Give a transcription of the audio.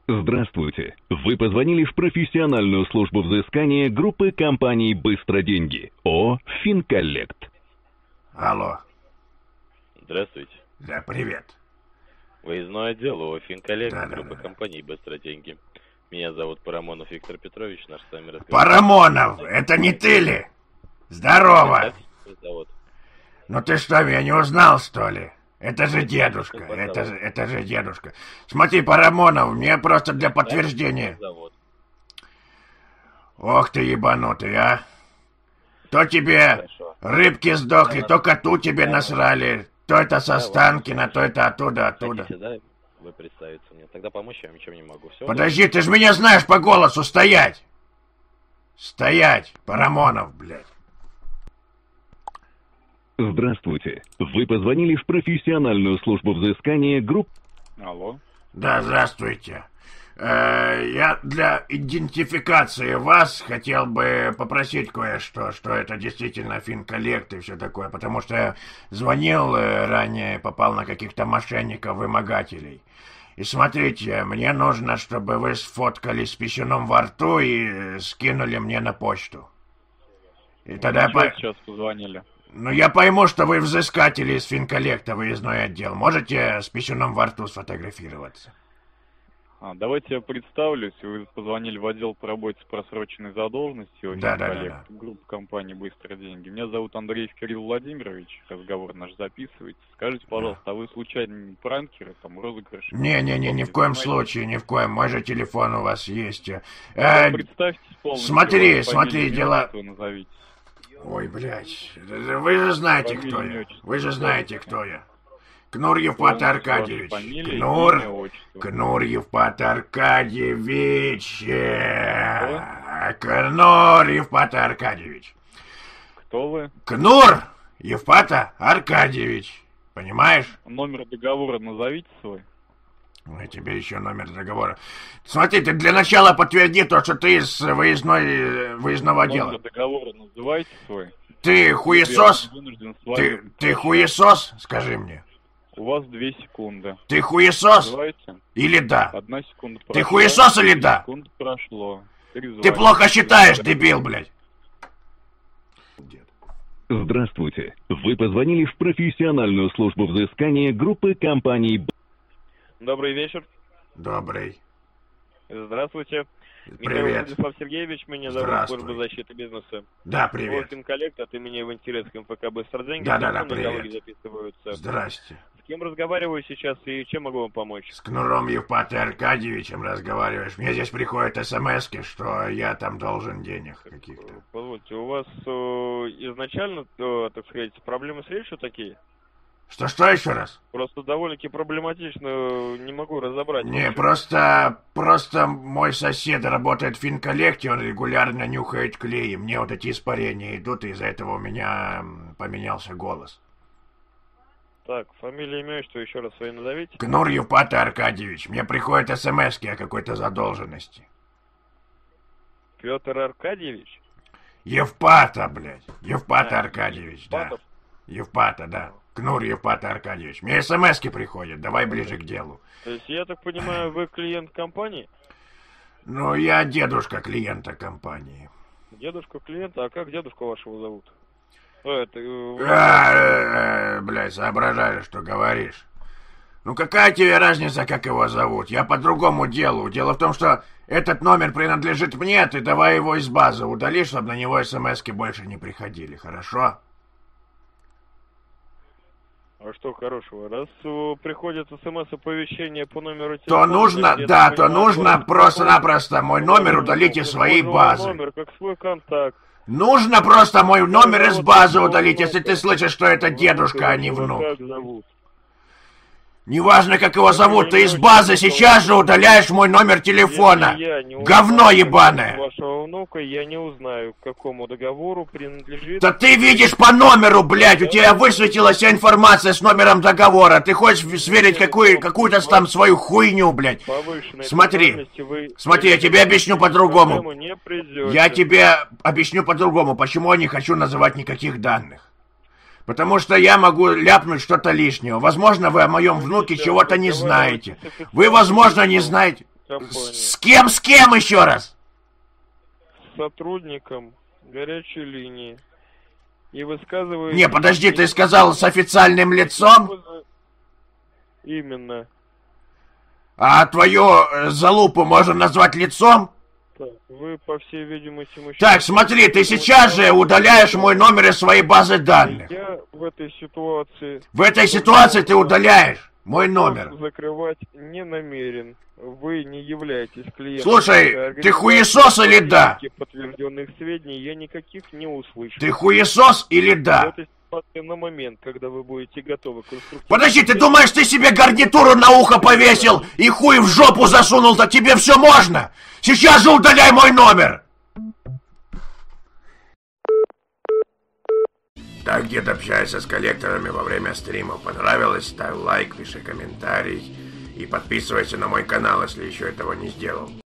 Здравствуйте. Вы позвонили в профессиональную службу взыскания группы компаний «Быстроденьги» ООО «Финколлект». Алло. Здравствуйте. Да, привет. Выездной отдел ООО «Финколлект», Да, группа компаний «Быстроденьги». Меня зовут Парамонов Виктор Петрович, наш с вами разговор. Парамонов, это не ты ли? Здорово. Зовут. Ну ты что, меня не узнал, что ли? Это же дедушка, это же дедушка. Смотри, Парамонов, мне просто для подтверждения. Ох ты ебанутый, а. То тебе рыбки сдохли, то коту тебе насрали, то это со Станкина, то это оттуда. Хотите, да? Вы представиться мне. Тогда помочь я вам ничем не могу. Все, Подожди, ты же меня знаешь по голосу, стоять! Стоять, Парамонов, блядь. Здравствуйте. Вы позвонили в профессиональную службу взыскания группы... Алло. Да, здравствуйте. Я для идентификации вас хотел бы попросить кое-что, что это действительно Финколлект и все такое, потому что я звонил ранее, попал на каких-то мошенников-вымогателей. И смотрите, мне нужно, чтобы вы сфоткали с писюном во рту и скинули мне на почту. И тогда... Сейчас позвонили. Ну, я пойму, что вы взыскатели из Финколлекта, выездной отдел. Можете с писюном во рту сфотографироваться? Давайте я представлюсь. Вы позвонили в отдел по работе с просроченной задолженностью. Да. Группа компании «Быстрые деньги». Меня зовут Андреев Кирилл Владимирович. Разговор наш записывайте. Скажите, пожалуйста, а вы случайно не пранкеры, там, розыгрыши? Не, ни в коем случае, ни в коем. Мой же телефон у вас есть. Представьтесь полностью. Смотри, дела... Назовите. Ой, блядь, вы же знаете, кто я. Вы же знаете, кто я. Кнур Евпат Аркадьевич. Кнур Евпат Аркадьевич. Кнур Евпат Аркадьевич. Кто вы? Кнур Евпата Аркадьевич. Понимаешь? Номер договора назовите свой. Ой, тебе еще номер договора. Смотри, ты для начала подтверди то, что ты из выездного отдела. Номер договора называйте свой. Ты хуесос? Ты хуесос? Скажи мне. У вас 2 секунды. Ты хуесос? Называйте. Или да? 1 секунда прошла. Ты хуесос или да? Секунда прошло. Ты плохо считаешь, дебил, блядь. Здравствуйте. Вы позвонили в профессиональную службу взыскания группы компаний... Добрый вечер. Добрый. Здравствуйте. Привет. Михаил Владислав Сергеевич, меня зовут служба защиты бизнеса. Да, привет. Финколлект от имени в интерес МФК «Быстроденьги». Да, привет. Записываются. Здрасте. С кем разговариваю сейчас и чем могу вам помочь? С Кнуром Евпатом Аркадьевичем разговариваешь. Мне здесь приходят смски, что я там должен денег каких-то. Позвольте, у вас изначально, так сказать, проблемы с речью такие? Что еще раз? Просто довольно-таки проблематично, не могу разобрать. Не, просто мой сосед работает в Финколлекте, он регулярно нюхает клей, и мне вот эти испарения идут, и из-за этого у меня поменялся голос. Так, фамилия, имя, что еще раз свои назовите? Кнур Евпат Аркадьевич, мне приходят смски о какой-то задолженности. Петр Аркадьевич? Евпата, блядь, Евпата Аркадьевич, Евпатов? Да. Евпата, да. Кнур Евпат Аркадьевич. Мне смски приходят, давай ближе к делу. То есть, я так понимаю, вы клиент компании? Ну, я дедушка клиента компании. Дедушка клиента? А как дедушку вашего зовут? Блядь, соображаешь, что говоришь. Ну, какая тебе разница, как его зовут? Я по другому делу. Дело в том, что этот номер принадлежит мне, ты давай его из базы удали, чтобы на него смски больше не приходили, хорошо? А что хорошего? Раз приходит смс-оповещение по номеру телефона... То нужно просто-напросто мой номер удалить из своей базы. Номер, как свой контакт. Нужно просто мой номер из базы удалить, если ты слышишь, что это дедушка, а не внук. Как зовут? Неважно, как его зовут, ты из базы сейчас же удаляешь мой номер телефона. Говно ебаное. Вашего внука я не узнаю, к какому договору принадлежит... Да ты видишь по номеру, блядь, у тебя высветилась вся информация с номером договора. Ты хочешь сверить какую-то там свою хуйню, блядь. Смотри, я тебе объясню по-другому. Я тебе объясню по-другому, почему я не хочу называть никаких данных. Потому что я могу ляпнуть что-то лишнего. Возможно, вы о моем внуке чего-то не знаете. Вы, возможно, не знаете... компании. С кем еще раз? С сотрудником горячей линии. И высказываете... Не, подожди, ты сказал с официальным лицом? Именно. А твою залупу можно назвать лицом? Так, вы, по всей видимости, мужчина... Так, смотри, ты сейчас же удаляешь мой номер из своей базы данных. Я в этой ситуации... В этой ситуации ты удаляешь мой номер. Закрывать не намерен. Вы не являетесь клиентом. Слушай, ты хуесос или да? Подтвержденных сведений я никаких не услышал. Ты хуесос или В да? этой ситуации на момент, когда вы будете готовы к конструктивному... Подожди, ты думаешь, ты себе гарнитуру на ухо повесил и хуй в жопу засунул, так тебе все можно? Сейчас же удаляй мой номер! Так, дед общается с коллекторами во время стримов. Понравилось? Ставь лайк, пиши комментарий и подписывайся на мой канал, если еще этого не сделал.